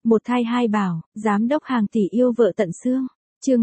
Một thai hai bảo, giám đốc hàng tỷ yêu vợ tận xương. Chương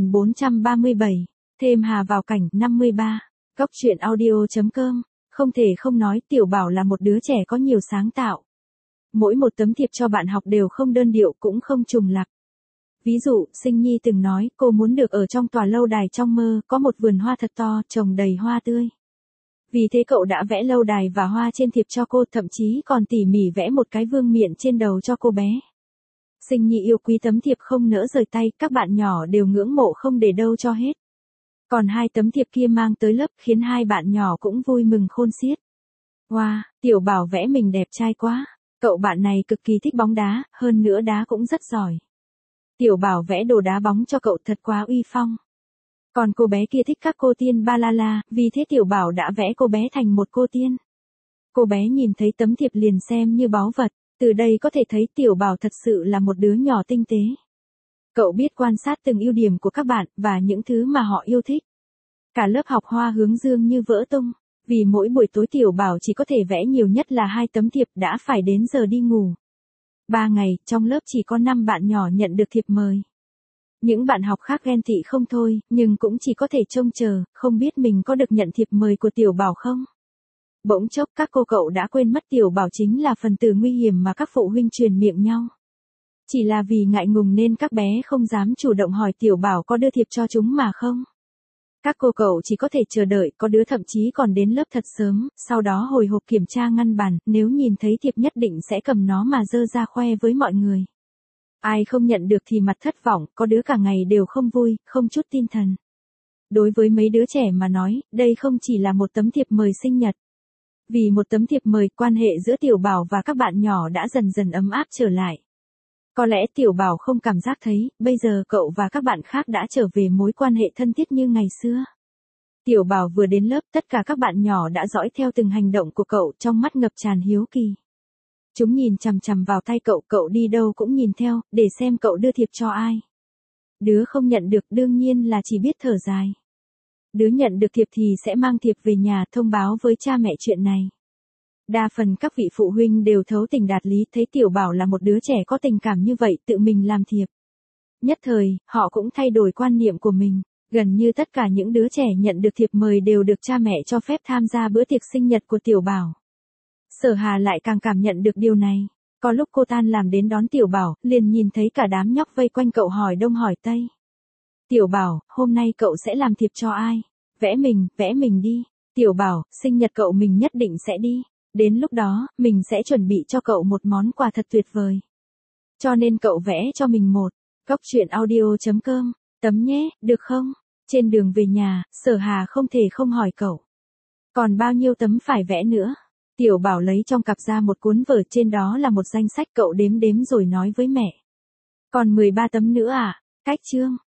3437, thêm Hà vào cảnh 53. Góc truyện audio.com. Không thể không nói Tiểu Bảo là một đứa trẻ có nhiều sáng tạo. Mỗi một tấm thiệp cho bạn học đều không đơn điệu cũng không trùng lặp. Ví dụ, Sinh Nhi từng nói cô muốn được ở trong tòa lâu đài trong mơ, có một vườn hoa thật to, trồng đầy hoa tươi. Vì thế cậu đã vẽ lâu đài và hoa trên thiệp cho cô, thậm chí còn tỉ mỉ vẽ một cái vương miện trên đầu cho cô bé. Sinh Nhi yêu quý tấm thiệp không nỡ rời tay, các bạn nhỏ đều ngưỡng mộ không để đâu cho hết. Còn hai tấm thiệp kia mang tới lớp khiến hai bạn nhỏ cũng vui mừng khôn xiết. Wow, Tiểu Bảo vẽ mình đẹp trai quá. Cậu bạn này cực kỳ thích bóng đá, hơn nữa đá cũng rất giỏi. Tiểu Bảo vẽ đồ đá bóng cho cậu thật quá uy phong. Còn cô bé kia thích các cô tiên ba la la, vì thế Tiểu Bảo đã vẽ cô bé thành một cô tiên. Cô bé nhìn thấy tấm thiệp liền xem như báu vật, từ đây có thể thấy Tiểu Bảo thật sự là một đứa nhỏ tinh tế. Cậu biết quan sát từng ưu điểm của các bạn và những thứ mà họ yêu thích. Cả lớp học hoa hướng dương như vỡ tung, vì mỗi buổi tối Tiểu Bảo chỉ có thể vẽ nhiều nhất là 2 tấm thiệp đã phải đến giờ đi ngủ. 3 ngày, trong lớp chỉ có 5 bạn nhỏ nhận được thiệp mời. Những bạn học khác ghen tị không thôi, nhưng cũng chỉ có thể trông chờ, không biết mình có được nhận thiệp mời của Tiểu Bảo không. Bỗng chốc các cô cậu đã quên mất Tiểu Bảo chính là phần tử nguy hiểm mà các phụ huynh truyền miệng nhau. Chỉ là vì ngại ngùng nên các bé không dám chủ động hỏi Tiểu Bảo có đưa thiệp cho chúng mà không. Các cô cậu chỉ có thể chờ đợi, có đứa thậm chí còn đến lớp thật sớm, sau đó hồi hộp kiểm tra ngăn bàn, nếu nhìn thấy thiệp nhất định sẽ cầm nó mà dơ ra khoe với mọi người. Ai không nhận được thì mặt thất vọng, có đứa cả ngày đều không vui, không chút tinh thần. Đối với mấy đứa trẻ mà nói, đây không chỉ là một tấm thiệp mời sinh nhật. Vì một tấm thiệp mời, quan hệ giữa Tiểu Bảo và các bạn nhỏ đã dần dần ấm áp trở lại. Có lẽ Tiểu Bảo không cảm giác thấy, bây giờ cậu và các bạn khác đã trở về mối quan hệ thân thiết như ngày xưa. Tiểu Bảo vừa đến lớp, tất cả các bạn nhỏ đã dõi theo từng hành động của cậu, trong mắt ngập tràn hiếu kỳ. Chúng nhìn chằm chằm vào tay cậu, cậu đi đâu cũng nhìn theo, để xem cậu đưa thiệp cho ai. Đứa không nhận được đương nhiên là chỉ biết thở dài. Đứa nhận được thiệp thì sẽ mang thiệp về nhà thông báo với cha mẹ chuyện này. Đa phần các vị phụ huynh đều thấu tình đạt lý, thấy Tiểu Bảo là một đứa trẻ có tình cảm như vậy, tự mình làm thiệp. Nhất thời, họ cũng thay đổi quan niệm của mình, gần như tất cả những đứa trẻ nhận được thiệp mời đều được cha mẹ cho phép tham gia bữa tiệc sinh nhật của Tiểu Bảo. Sở Hà lại càng cảm nhận được điều này, có lúc cô tan làm đến đón Tiểu Bảo, liền nhìn thấy cả đám nhóc vây quanh cậu hỏi đông hỏi tây. Tiểu Bảo, hôm nay cậu sẽ làm thiệp cho ai? Vẽ mình đi. Tiểu Bảo, sinh nhật cậu mình nhất định sẽ đi. Đến lúc đó, mình sẽ chuẩn bị cho cậu một món quà thật tuyệt vời. Cho nên cậu vẽ cho mình một. Góc truyện audio.com. Tấm nhé, được không? Trên đường về nhà, Sở Hà không thể không hỏi cậu. Còn bao nhiêu tấm phải vẽ nữa? Tiểu Bảo lấy trong cặp ra một cuốn vở, trên đó là một danh sách, cậu đếm đếm rồi nói với mẹ. Còn 13 tấm nữa à? Cách chương.